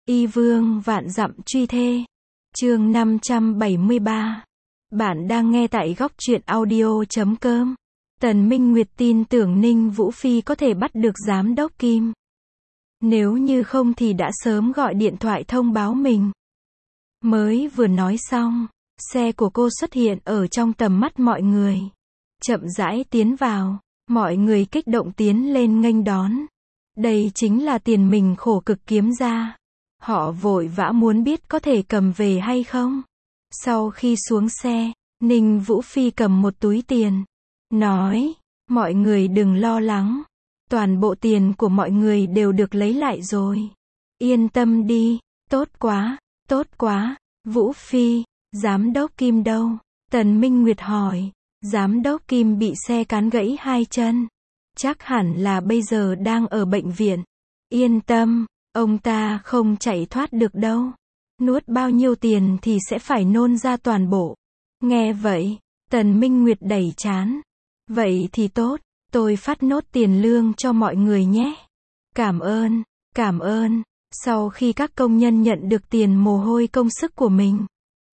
Y vương vạn dặm truy thê. Chương 573. Bạn đang nghe tại góc truyện audio.com. Tần Minh Nguyệt tin tưởng Ninh Vũ Phi có thể bắt được giám đốc Kim. Nếu như không thì đã sớm gọi điện thoại thông báo mình. Mới vừa nói xong, xe của cô xuất hiện ở trong tầm mắt mọi người. Chậm rãi tiến vào, mọi người kích động tiến lên nghênh đón. Đây chính là tiền mình khổ cực kiếm ra. Họ vội vã muốn biết có thể cầm về hay không. Sau khi xuống xe, Ninh Vũ Phi cầm một túi tiền. Nói, mọi người đừng lo lắng. Toàn bộ tiền của mọi người đều được lấy lại rồi. Yên tâm đi, tốt quá, tốt quá. Vũ Phi, giám đốc Kim đâu? Tần Minh Nguyệt hỏi. Giám đốc Kim bị xe cán gãy hai chân. Chắc hẳn là bây giờ đang ở bệnh viện. Yên tâm, ông ta không chạy thoát được đâu. Nuốt bao nhiêu tiền thì sẽ phải nôn ra toàn bộ. Nghe vậy, Tần Minh Nguyệt đẩy trán. Vậy thì tốt, tôi phát nốt tiền lương cho mọi người nhé. Cảm ơn, cảm ơn. Sau khi các công nhân nhận được tiền mồ hôi công sức của mình,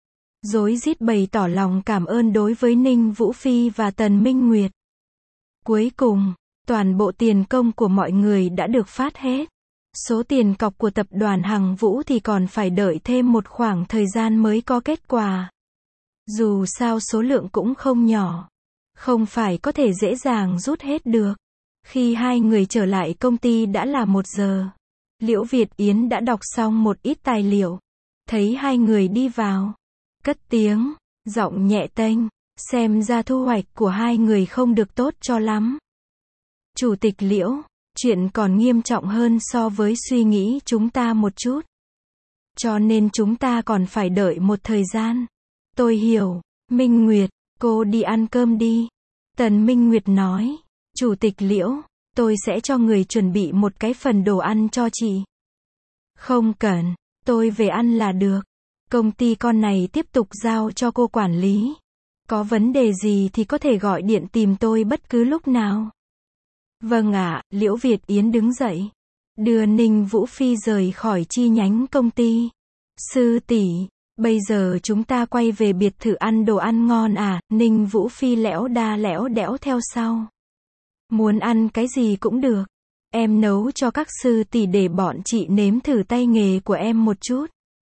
rối rít bày tỏ lòng cảm ơn đối với Ninh Vũ Phi và Tần Minh Nguyệt. Cuối cùng, toàn bộ tiền công của mọi người đã được phát hết. Số tiền cọc của tập đoàn Hằng Vũ thì còn phải đợi thêm một khoảng thời gian mới có kết quả. Dù sao số lượng cũng không nhỏ, không phải có thể dễ dàng rút hết được. Khi hai người trở lại công ty đã là 1 giờ. Liễu Việt Yến đã đọc xong một ít tài liệu. Thấy hai người đi vào, cất tiếng, giọng nhẹ tênh, xem ra thu hoạch của hai người không được tốt cho lắm. Chủ tịch Liễu, chuyện còn nghiêm trọng hơn so với suy nghĩ chúng ta một chút. Cho nên chúng ta còn phải đợi một thời gian. Tôi hiểu. Minh Nguyệt, cô đi ăn cơm đi. Tần Minh Nguyệt nói. Chủ tịch Liễu, tôi sẽ cho người chuẩn bị một cái phần đồ ăn cho chị. Không cần, tôi về ăn là được. Công ty con này tiếp tục giao cho cô quản lý. Có vấn đề gì thì có thể gọi điện tìm tôi bất cứ lúc nào. Vâng ạ. Liễu Việt Yến đứng dậy, đưa Ninh Vũ Phi rời khỏi chi nhánh công ty. Sư tỷ, bây giờ chúng ta quay về biệt thự ăn đồ ăn ngon à? Ninh Vũ Phi lẽo đa lẽo đẽo theo sau. Muốn ăn cái gì cũng được. Em nấu cho các sư tỷ để bọn chị nếm thử tay nghề của em một chút.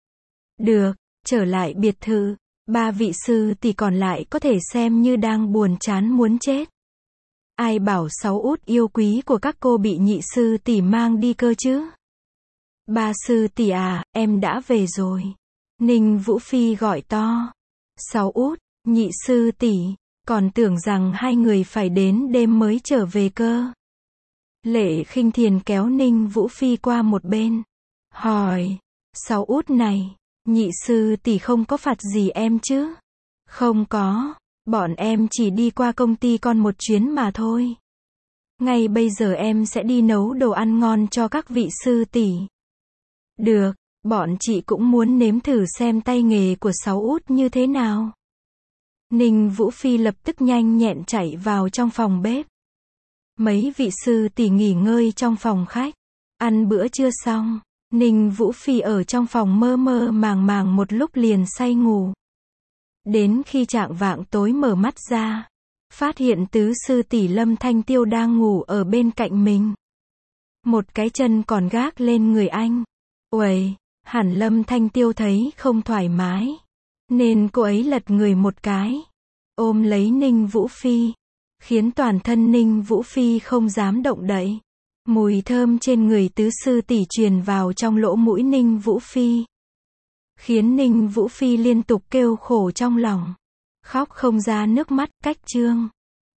Được. Trở lại biệt thự, 3 vị sư tỷ còn lại có thể xem như đang buồn chán muốn chết. Ai bảo 6 út yêu quý của các cô bị nhị sư tỷ mang đi cơ chứ? 3 sư tỷ à, em đã về rồi. Ninh Vũ Phi gọi to. 6 út, nhị sư tỷ, còn tưởng rằng hai người phải đến đêm mới trở về cơ. Lệ Khinh Thiền kéo Ninh Vũ Phi qua một bên, hỏi, 6 út này, nhị sư tỷ không có phạt gì em chứ? Không có, bọn em chỉ đi qua công ty con một chuyến mà thôi. Ngay bây giờ em sẽ đi nấu đồ ăn ngon cho các vị sư tỷ. Được, bọn chị cũng muốn nếm thử xem tay nghề của 6 út như thế nào. Ninh Vũ Phi lập tức nhanh nhẹn chạy vào trong phòng bếp. Mấy vị sư tỷ nghỉ ngơi trong phòng khách, ăn bữa trưa xong. Ninh Vũ Phi ở trong phòng mơ mơ màng màng một lúc liền say ngủ. Đến khi chạng vạng tối mở mắt ra, phát hiện tứ sư tỷ Lâm Thanh Tiêu đang ngủ ở bên cạnh mình. Một cái chân còn gác lên người anh. Uầy, hẳn Lâm Thanh Tiêu thấy không thoải mái, nên cô ấy lật người một cái, ôm lấy Ninh Vũ Phi, khiến toàn thân Ninh Vũ Phi không dám động đậy. Mùi thơm trên người tứ sư tỷ truyền vào trong lỗ mũi Ninh Vũ Phi, khiến Ninh Vũ Phi liên tục kêu khổ trong lòng, khóc không ra nước mắt. Cách chương